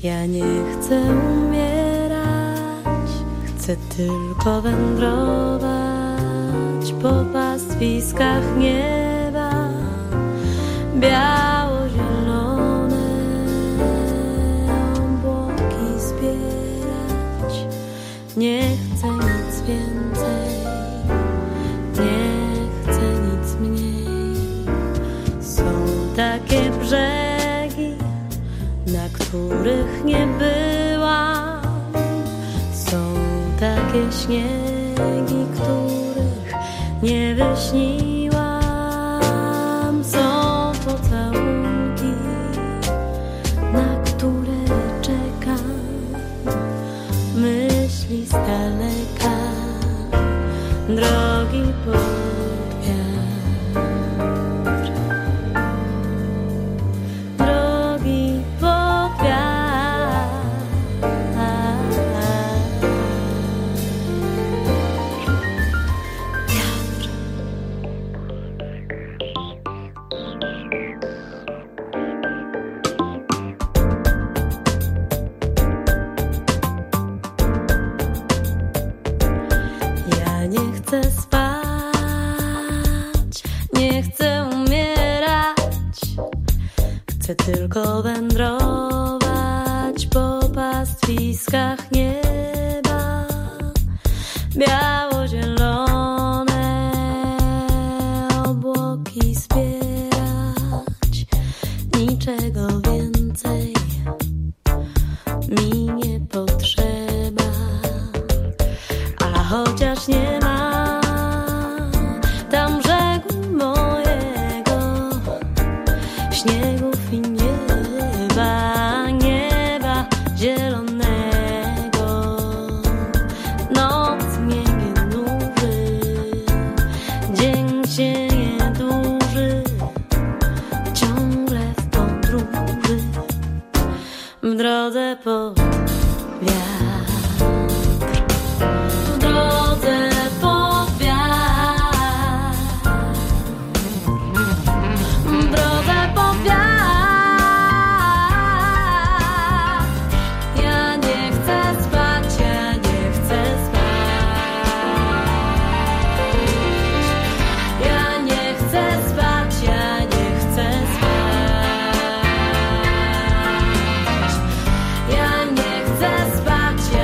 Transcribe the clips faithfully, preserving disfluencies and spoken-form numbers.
Ja nie chcę umierać, chcę tylko wędrować po pastwiskach nieba biało-zielone obłoki zbierać. Nie chcę nic więcej, nie chcę nic mniej. Są takie brzegi, na których nie byłam. Są takie śniegi, których nie wyśniłam. Są pocałunki, na które czekam. Myśli z daleka, drogi pod wiatr. Drogi pod wiatr. Wiatr. Ja nie chcę spać, nie chcę umierać. Chcę tylko wędrować po pastwiskach nieba biało-zielone obłoki zbierać. Niczego więcej mi nie potrzeba. A chociaż nie ma tam brzegu mojego, śniegów i nieba, nieba zielonego, noc mnie nie nuży, dzień się nie dłuży, ciągle w podróży, w drodze po wiatr. W drodze pod wiatr. W drodze pod wiatr. Ja nie chcę spać, ja nie chcę spać. Ja nie chcę spać, ja nie chcę spać. Ja nie chcę spać.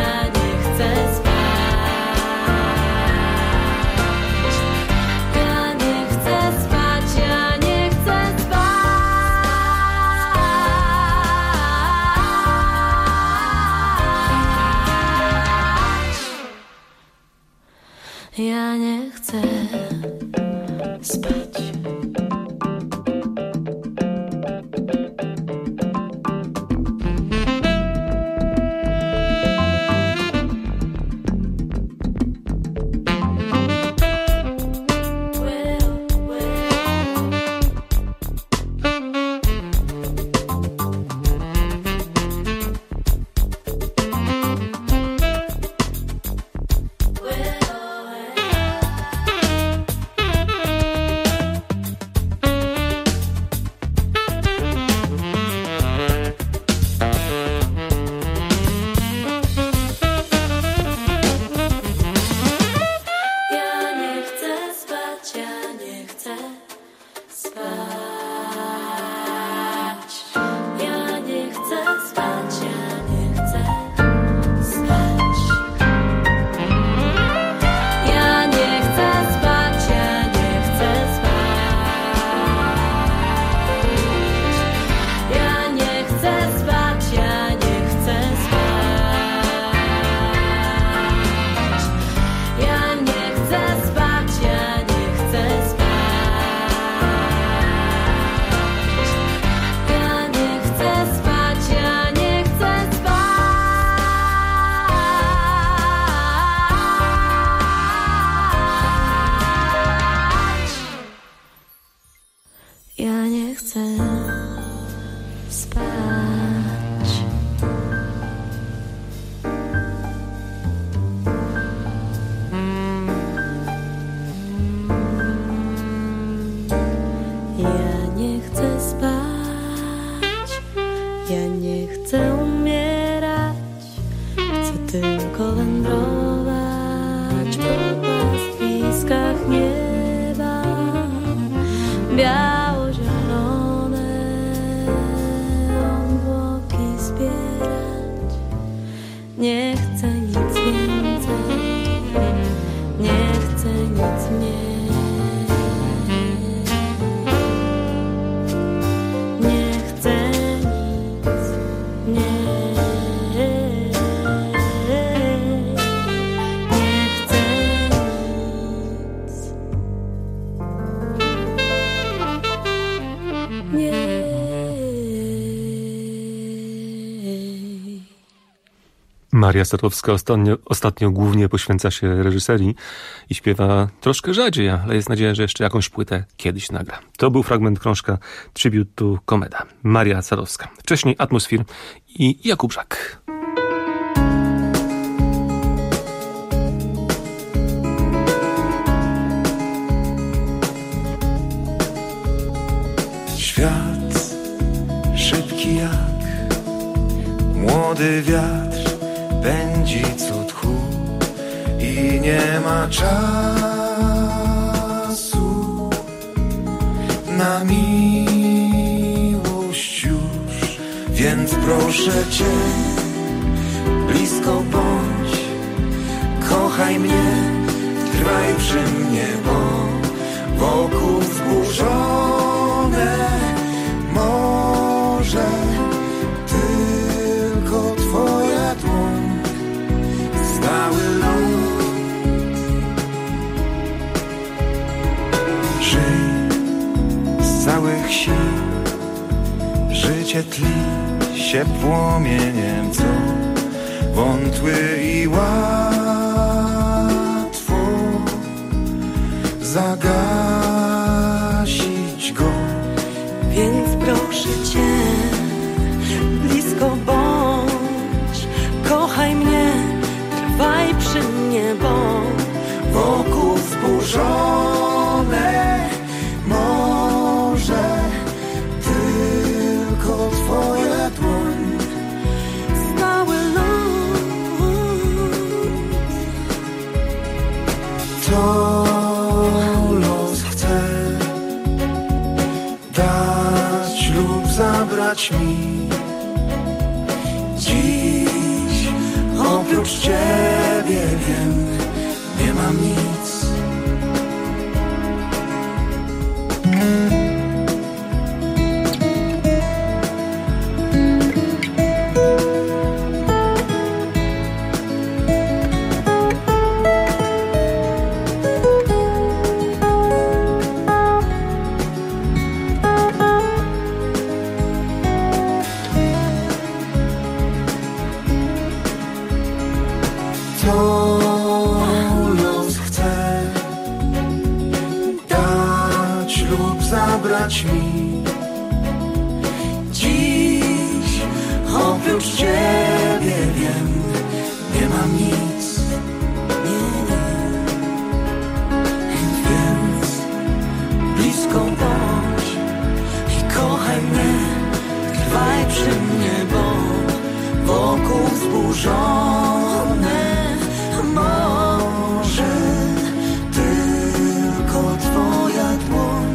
tylko wędrować po pastwiskach nieba biało-zielone obłoki zbierać. Nie chcę nic więcej, nie chcę nic mniej. Maria Sadowska ostatnio, ostatnio głównie poświęca się reżyserii i śpiewa troszkę rzadziej, ale jest nadzieja, że jeszcze jakąś płytę kiedyś nagra. To był fragment krążka Tribute to Komeda. Maria Sadowska. Wcześniej Atmosfir i Jakub Żak. Świat szybki jak młody wiatr pędzi co tchu i nie ma czasu na miłość już, więc proszę Cię, blisko bądź, kochaj mnie, trwaj przy mnie, bo wokół wzburzone morze tylko Twoja dłoń. Stały ląd. Żyj z całych sił, życie tli się płomieniem, co wątły i łatwo zagasić go. Więc proszę Cię, blisko bądź, kochaj mnie, trwaj przy mnie, bo wokół wzburzone morze tylko Twoja dłoń. stały ląd. To los chce dać lub zabrać mi. Dziś oprócz Ciebie wiem, nie mam nic. Mi. Dziś oprócz Ciebie wiem, nie mam nic. Nie, nie. Więc blisko bądź i kochaj mnie, trwaj przy mnie, bo wokół wzburzone morze tylko Twoja dłoń.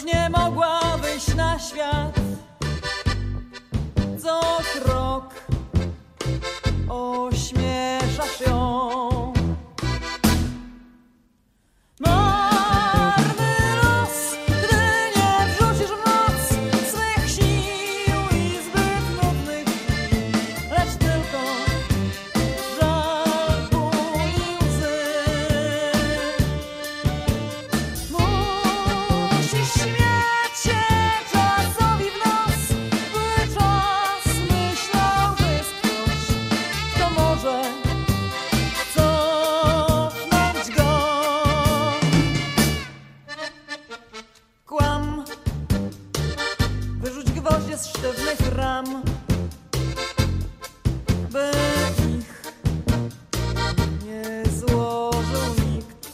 już nie mogła wyjść na świat. Co krok ośmieszasz ją. Marny los, gdy nie wrzucisz w noc swych sił i zbyt nudnych dni, lecz tylko żal, ból i łzy. Musisz śmiać się czasowi w nos, by czas myślał, że jest ktoś, kto może cofnąć go. Kłam, wyrzuć gwoździe z sztywnych ram, by ich nie złożył nikt.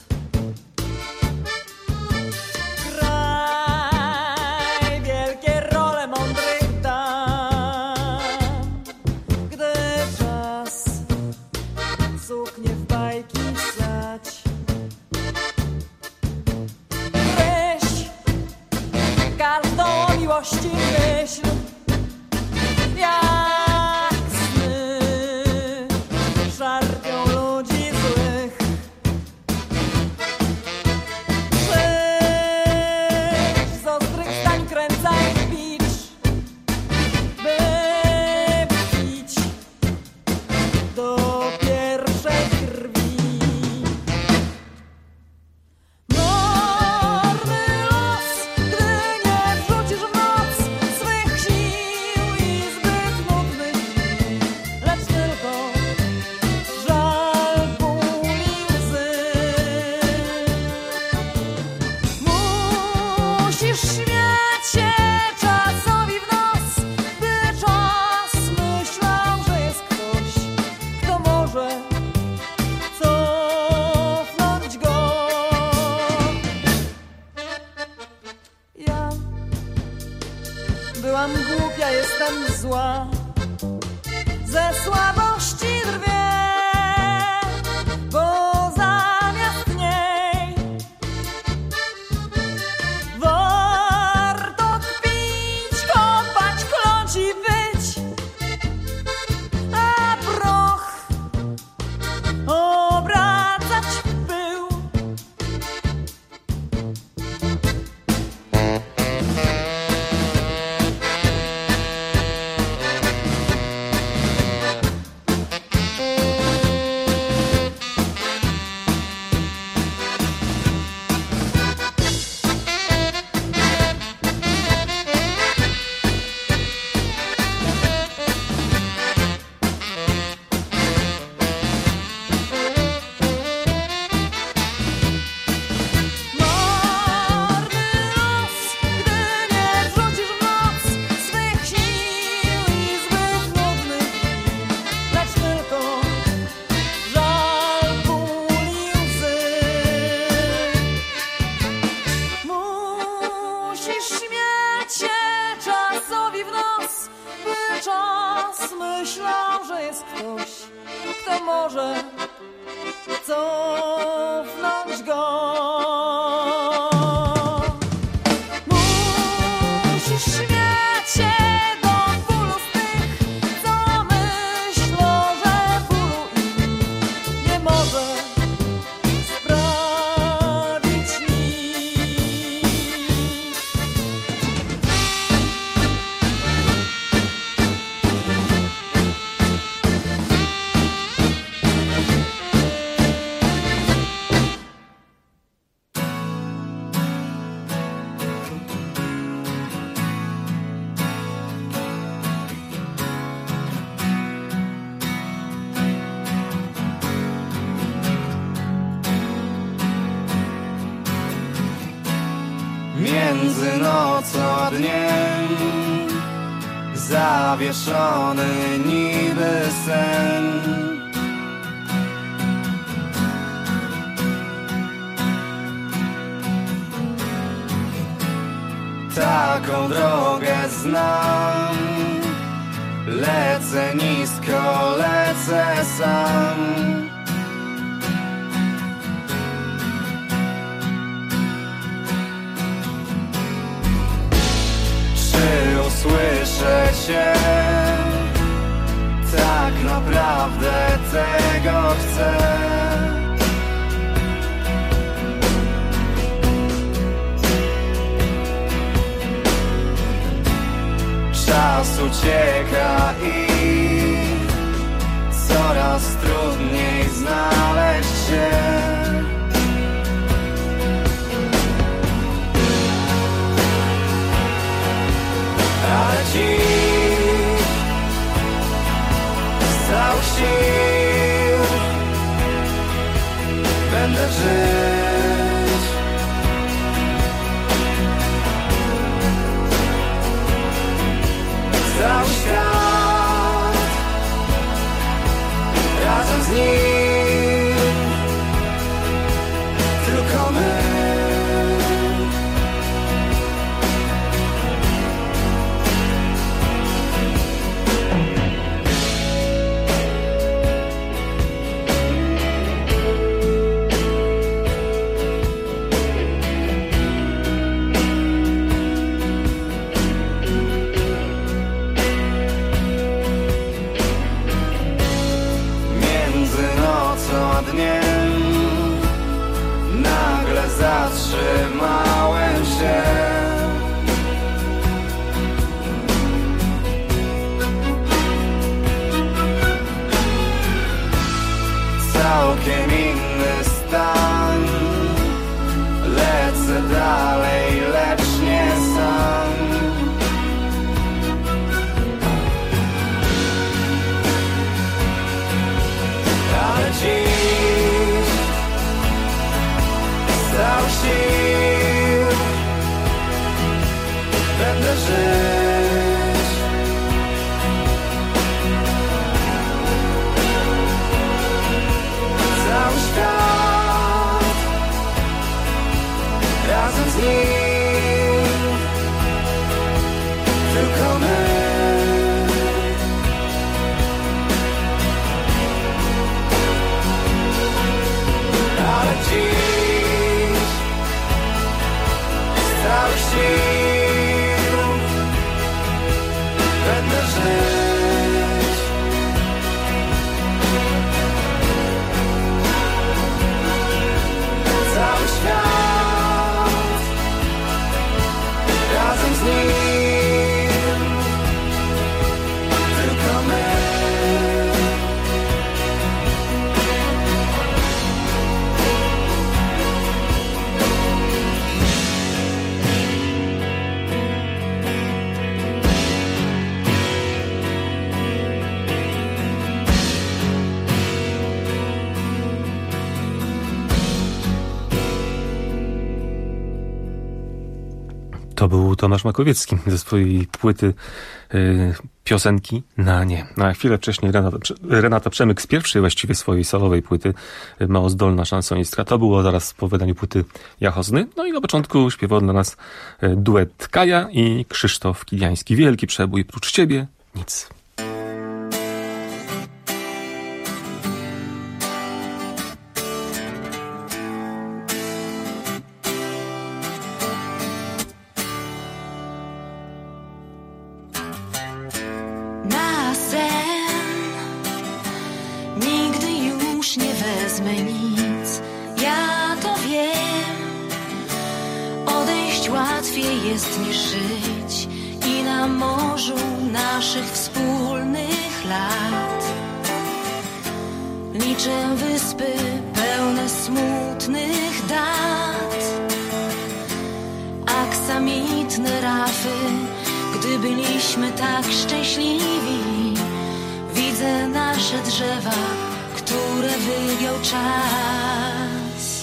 Graj wielkie role mądrych dam, gdy czas suknie w bajki wsać. Myśl każdą o miłości myśl, jak sny szarpią ludzi złych. Żyć z ostrych zdań kręca ich bicz, by pić do pierwszej krwi. Marny los, gdy nie wrzucisz w noc swych sił i zbyt nudnych dni, lecz tylko żal, ból i łzy. Musisz śmiać się czasowi w nos, by czas myślał, że jest ktoś, kto może cofnąć go. Ja byłam głupia, jestem zła, ze słabości drwię, bo zamiast niej warto kpić, kopać, kląć i wyć, a proch obracać w pył. Marny los, gdy nie wrzucisz w noc swych sił i zbyt nudnych dni, lecz tylko żal, ból i łzy. Musisz śmiać się czasowi w nos, by czas myślał, że jest ktoś, kto może cofnąć go. Musisz śmiać się do bólu z tych, co myślą, że bólu im nie może sprawić nikt. Między nocą a dniem zawieszony niby sen. Taką drogę znam, lecę nisko, lecę sam. się. Tak naprawdę tego chcę. Czas ucieka i coraz trudniej znaleźć się. Ale dziś z całych sił będę żyć. Cały świat razem z nim, tylko my. Nagle zatrzymałem się. Całkiem inny stan. Lecę dalej, lecz nie sam. Ale dziś z całych sił będę żyć. Cały świat razem z nim, tylko my. Ale dziś z całych sił będę żyć. Cały świat razem z nim, tylko my. To był Tomasz Makowiecki ze swojej płyty y, piosenki na nie. Na chwilę wcześniej Renata, Renata Przemyk z pierwszej właściwie swojej solowej płyty y, mało zdolna szansonistka. To było zaraz po wydaniu płyty Jachozny. No i na początku śpiewał dla nas y, duet Kaja i Krzysztof Kiliański. Wielki przebój, prócz ciebie nic. Na sen nigdy już nie wezmę nic, ja to wiem. Odejść łatwiej jest niż żyć i na morzu naszych wspólnych lat liczę wyspy pełne smutnych dat, aksamitne rafy. Gdy byliśmy tak szczęśliwi, widzę nasze drzewa, które wygiął czas.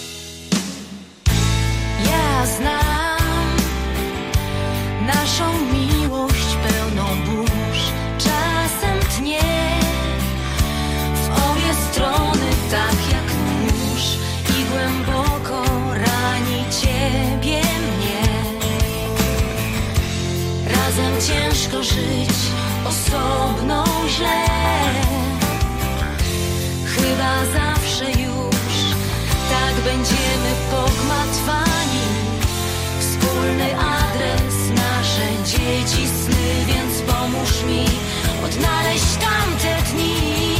Ja znam naszą miłość pełną burz, czasem tnie w obie strony tak jak nóż i głęboko rani ciebie, mnie. Razem ciężko żyć, osobno źle. Chyba zawsze już tak będziemy pogmatwani. Wspólny adres, nasze dzieci, sny, więc pomóż pomóż mi odnaleźć tamte dni.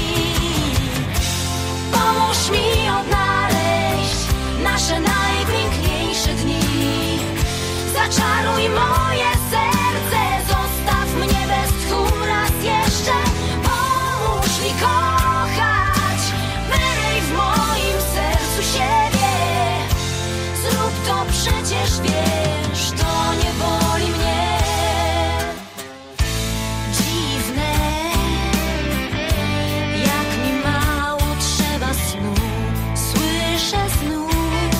Pomóż mi odnaleźć nasze najpiękniejsze dni. Zaczaruj moje serce, zostaw mnie bez tchu raz jeszcze. Pomóż mi kochać, wyryj w moim sercu siebie. Zrób to, przecież wiesz, to nie boli mnie. Dziwne, jak mi mało trzeba snu. Słyszę znów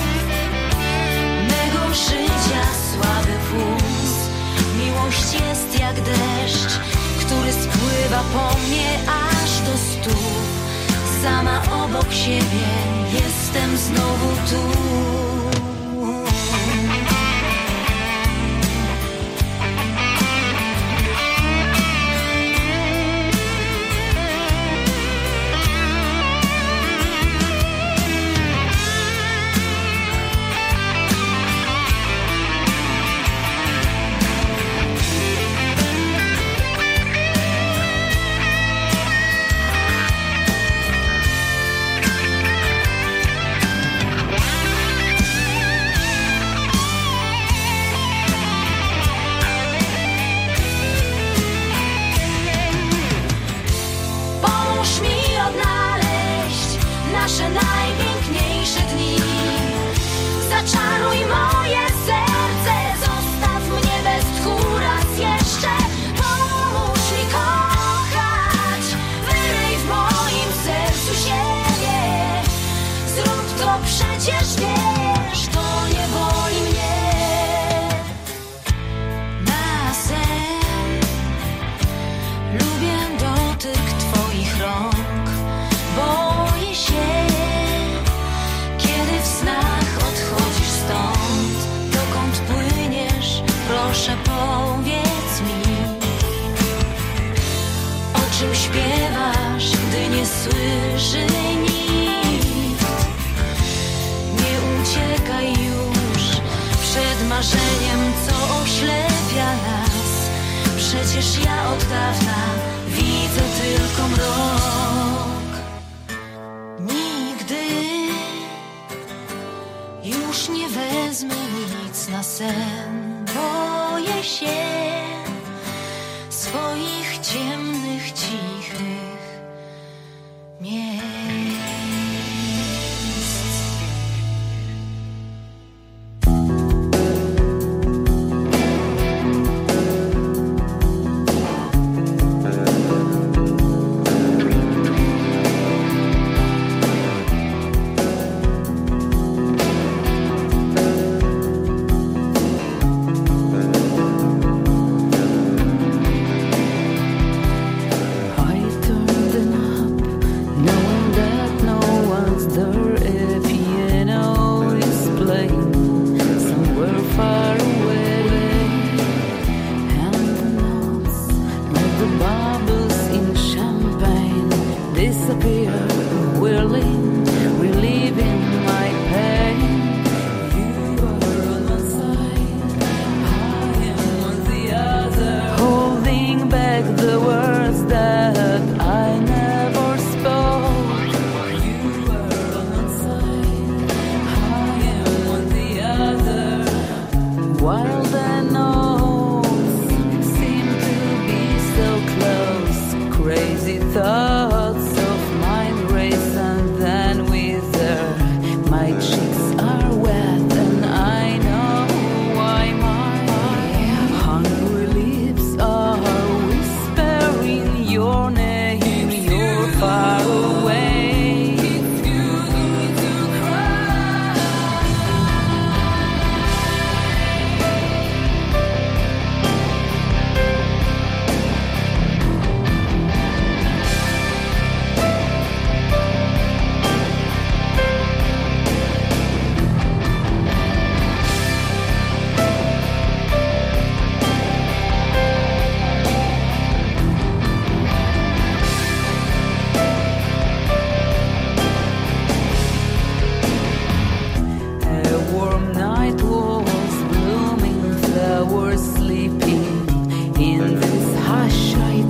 mego życia słaby puls. Miłość jest jak deszcz, który spływa po mnie aż do stóp. Sama obok siebie jestem znowu tu. Nasze najpiękniejsze dni. Zaczaruj moje serce, zostaw mnie bez tchu raz jeszcze. Pomóż mi kochać, wyryj w moim sercu siebie. Zrób to, przecież wiesz, to nie boli mnie. Na sen lubię dotyk twoich rąk. Boję się, kiedy w snach odchodzisz stąd. Dokąd płyniesz, proszę powiedz mi. O czym śpiewasz, gdy nie słyszy nikt? Nie uciekaj już przed marzeniem, co oślepia nas. Przecież ja od dawna widzę tylko mrok. Już nie wezmę nic na sen. Boję się swoich ciemnych, cichych miejsc. In this hush I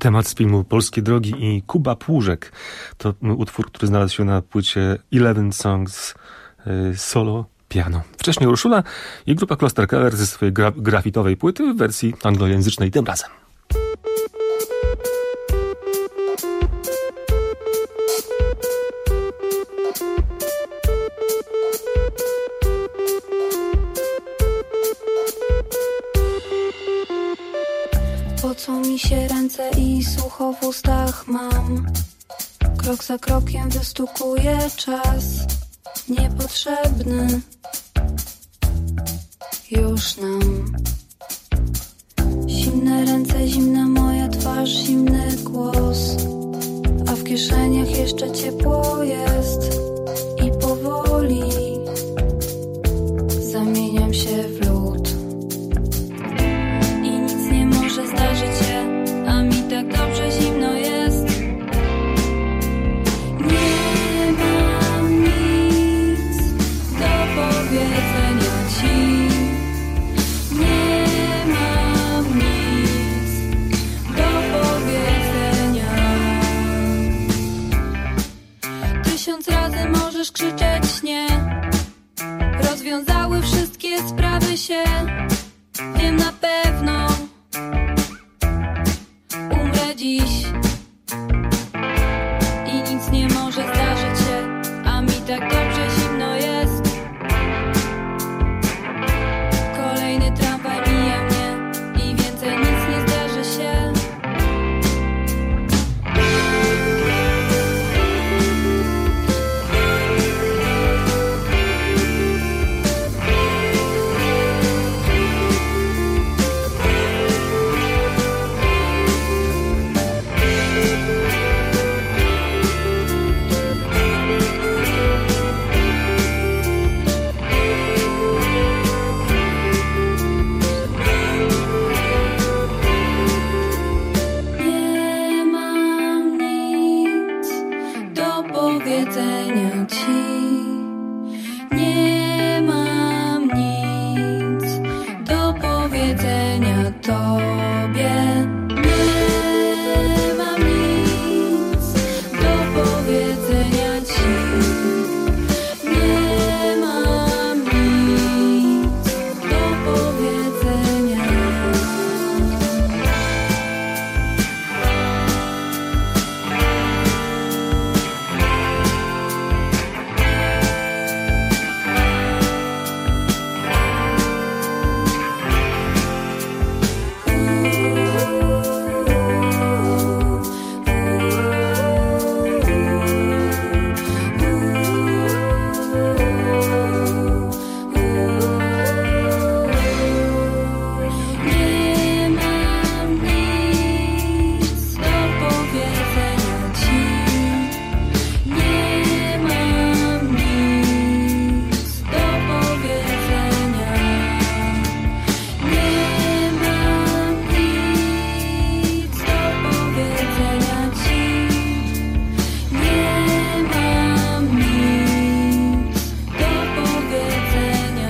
Temat z filmu Polskie Drogi i Kuba Płużek. To utwór, który znalazł się na płycie Eleven Songs solo piano. Wcześniej Urszula i grupa Kloster Keller ze swojej gra- grafitowej płyty w wersji anglojęzycznej tym razem. Pocą mi się ręce i sucho w ustach mam. Krok za krokiem wystukuje czas niepotrzebny już nam. Zimne ręce, zimna moja twarz, zimny głos, a w kieszeniach jeszcze ciepło jest i powoli zamieniam się w lód. I nic nie może zdarzyć się, a mi tak dobrze zimno jest. Nie mam nic do powiedzenia ci. Nie mam nic do powiedzenia. Tysiąc razy możesz krzyczeć nie. Rozwiązały wszystkie sprawy się. Wiem na pewno. Umrę dziś. I nic nie może zdarzyć się, a mi tak dobrze zimno jest. Kolejny tramwaj mija mnie i więcej nic nie zdarzy się. Nie mam nic do powiedzenia ci. Nie mam nic do powiedzenia tobie. Nie mam nic do powiedzenia ci. Nie mam nic do powiedzenia. Nie mam nic do powiedzenia ci. Nie mam nic do powiedzenia. Nie mam nic do powiedzenia ci. Nie mam nic do powiedzenia.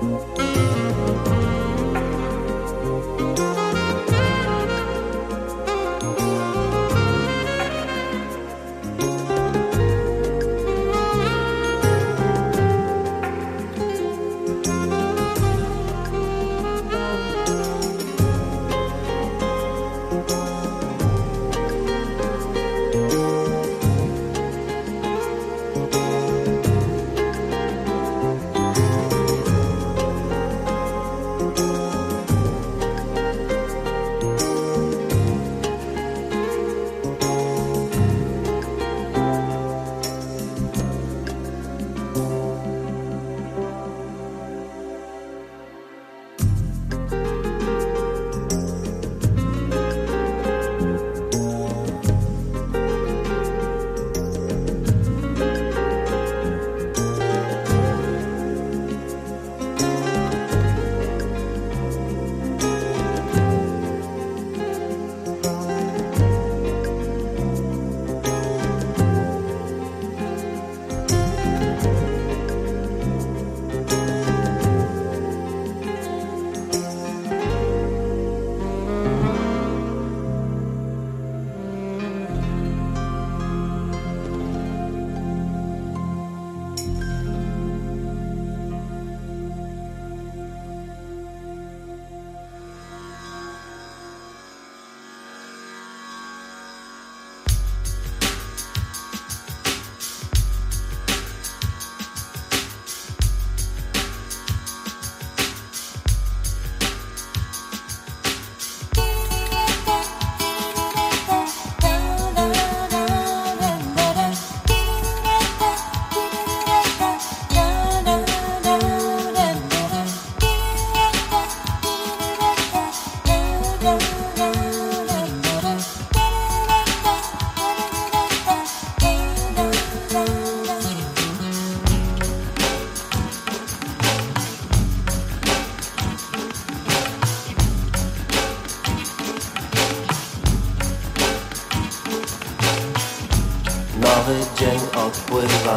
Nowy dzień odpływa,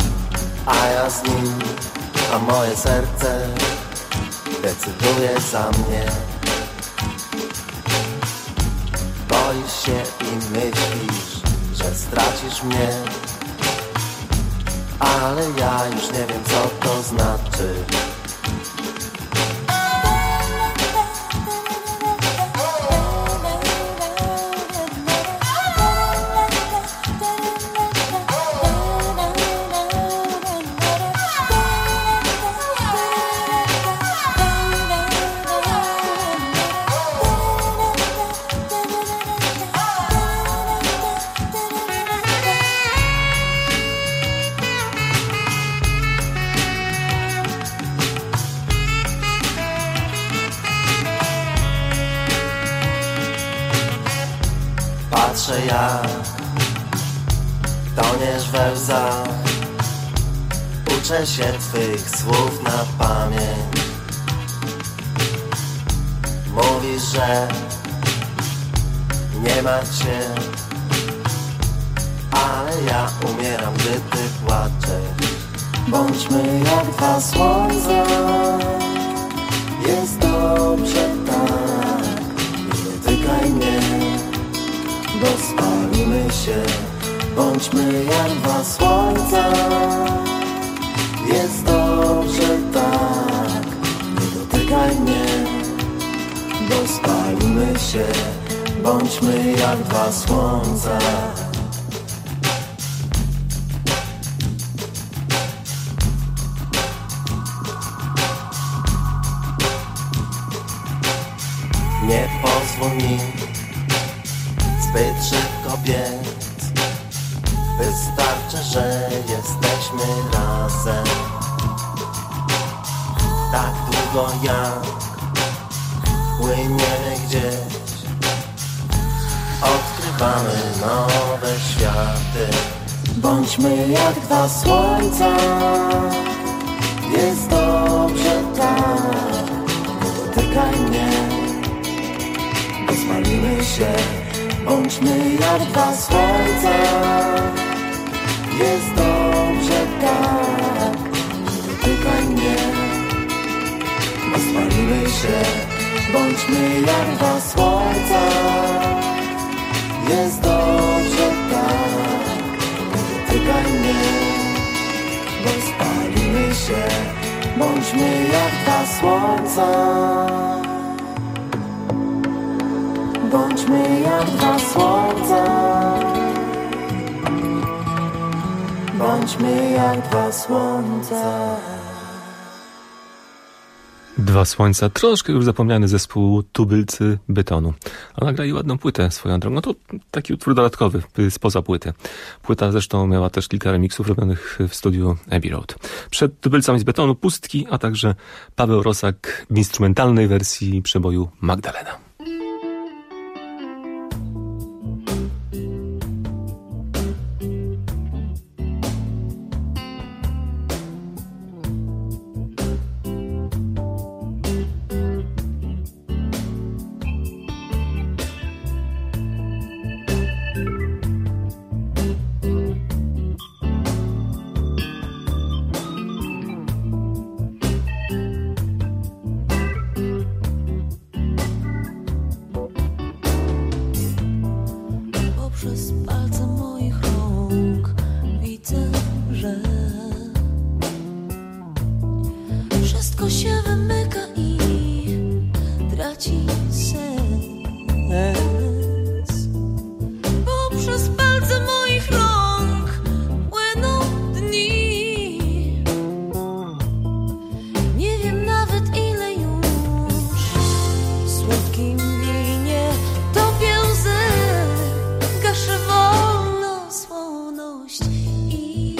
a ja z nim, a moje serce decyduje za mnie. Boisz się i myślisz, że stracisz mnie, ale ja już nie wiem, co to znaczy. Patrzę jak toniesz we łzach, uczę się twych słów na pamięć. Mówisz, że nie martw się, ale ja umieram, gdy ty płaczesz. Bądźmy jak dwa słońca, jest dobrze tak, nie dotykaj mnie, bo spalimy się. Bądźmy jak dwa słońca, jest dobrze tak, nie dotykaj mnie, bo spalimy się. Bądźmy jak dwa słońca. Nie pozwól mi zbyt szybko biec, wystarczy, że jesteśmy razem. Tak długo jak płyniemy gdzieś, odkrywamy nowe światy. Bądźmy jak dwa słońca, jest dobrze tak, nie dotykaj mnie, bo spalimy się. Bądźmy jak dwa słońca, jest dobrze tak, nie dotykaj mnie, się, bądźmy jak dwa słońca. Jest dobrze tak, dotykaj mnie, bo spalimy się, bądźmy jak dwa słońca. Bądźmy jak dwa słońca. Bądźmy jak dwa słońca. Dwa Słońca, troszkę już zapomniany zespół Tubylcy Betonu. A nagrali ładną płytę swoją drogą. No to taki utwór dodatkowy, spoza płyty. Płyta zresztą miała też kilka remiksów robionych w studiu Abbey Road. Przed Tubylcami z Betonu Pustki, a także Paweł Rosak w instrumentalnej wersji przeboju Magdalena. Przez palce moich rąk widzę, że wszystko się wymyka i traci sens. Bo przez palce moich rąk płyną dni. Nie wiem nawet ile już słodkim winie topię łzy. Gaszę wolno słoność i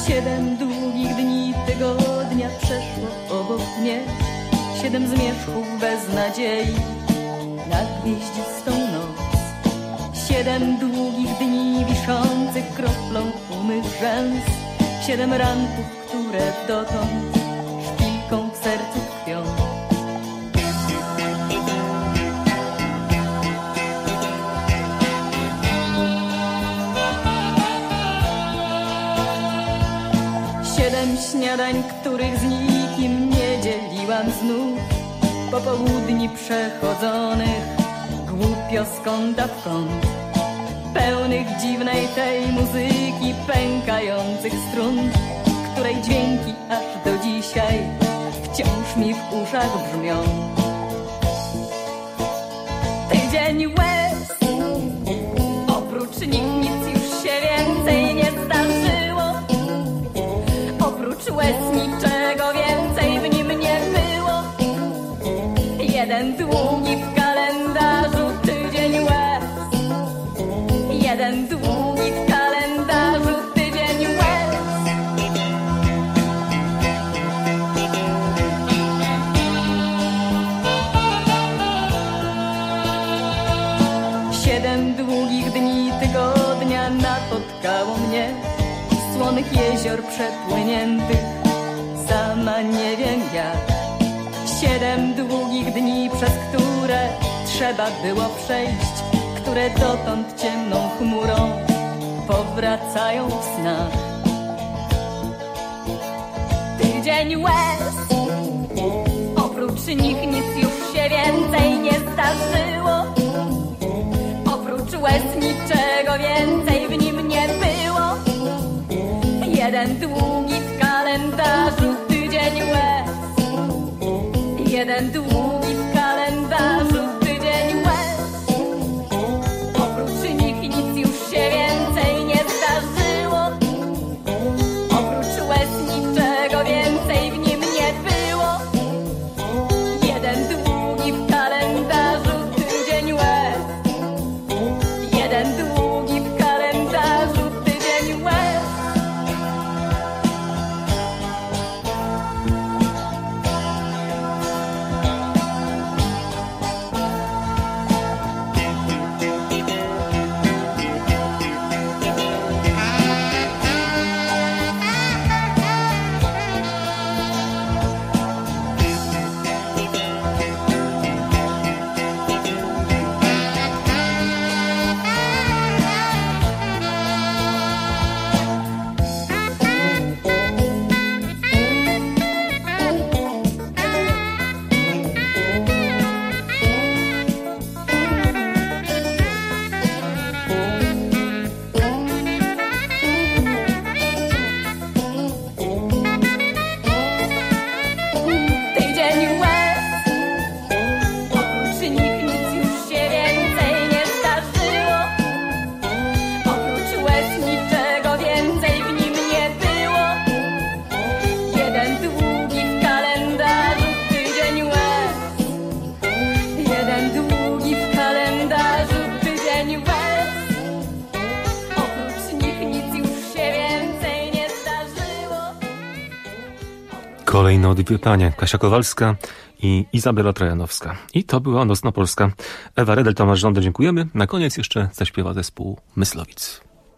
Siedem długich dni tygodnia przeszło obok mnie. Siedem zmierzchów bez nadziei na gwieździstą noc. Siedem długich dni wiszących kroplą u mych rzęs. Siedem ranków, które dotąd szpilką w sercu tkwią. Siedem śniadań, których z nikim nie dzieliłam znów. Popołudni przechodzonych głupio z kąta w kąt, pełnych dziwnej tej muzyki pękających strun, której dźwięki aż do dzisiaj wciąż mi w uszach brzmią. Tydzień łez, oprócz nich nic już się więcej nie zdarzyło. Oprócz łez niczego więcej w nim nie było. Jeden długi w kalendarzu tydzień łez. Jeden długi w kalendarzu tydzień łez. Siedem długich dni tygodnia napotkało mnie. Słonych jezior przepłyniętych, sama nie wiem jak. Siedem długich dni, przez które trzeba było przejść, które dotąd ciemną chmurą powracają w snach. Tydzień łez, oprócz nich nic już się więcej nie zdarzyło. Oprócz łez niczego więcej w nim nie było. Jeden długi w kalendarzu tydzień łez. Jeden długi w kalendarzu tydzień łez. Oprócz nich nic już się więcej nie zdarzyło. Oprócz łez niczego więcej w nim nie było. Jeden długi w kalendarzu tydzień łez. Jeden długi w kalendarzu tydzień łez. Kolejne odwiedzanie. Kasia Kowalska i Izabela Trojanowska. I to była Nocna Polska. Ewa Redel, Tomasz Żąda, dziękujemy. Na koniec jeszcze zaśpiewa zespół Myslowic.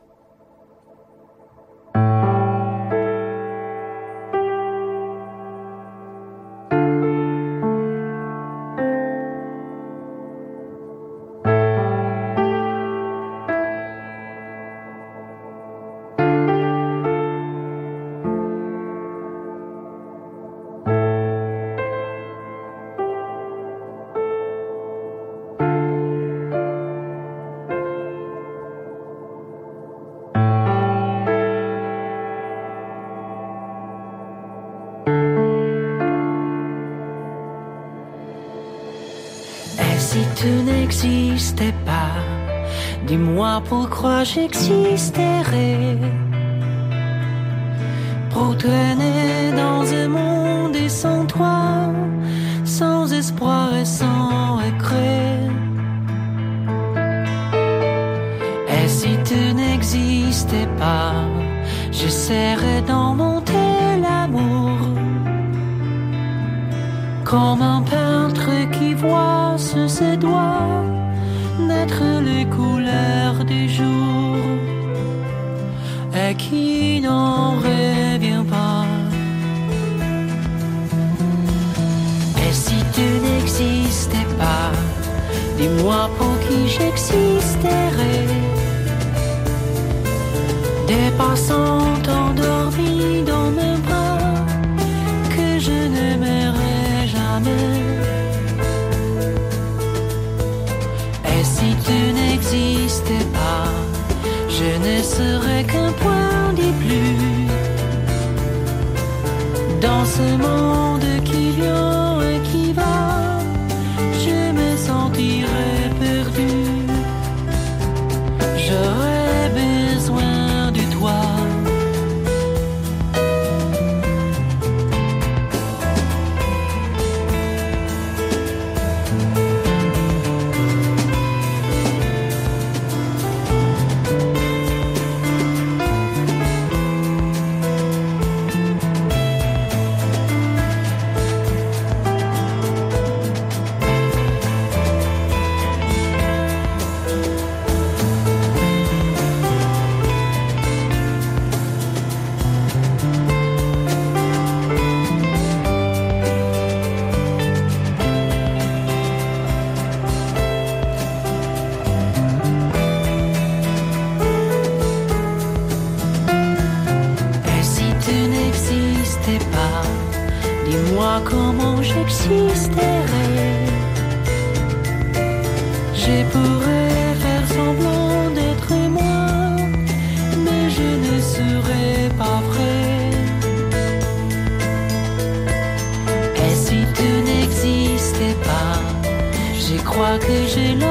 Si tu n'existais pas, dis-moi pourquoi j'existerais. Pour traîner dans un monde et sans toi, sans espoir et sans regret. Et si tu n'existais pas, je serais dans Comme un peintre qui voit sur ses doigts naître les couleurs du jour et qui n'en revient pas. Et si tu n'existais pas, dis-moi pour qui j'existerais. Des passants endormis dans mes bras que je n'aimerais jamais. Et si tu n'existais pas, je ne serais qu'un point de plus dans ce monde qui vient et qui va. Je me sentirais perdu. J'aurais besoin de toi. Dis-moi comment j'existerais. Je pourrais faire semblant d'être moi, mais je ne serais pas vrai. Et si tu n'existais pas, je crois que je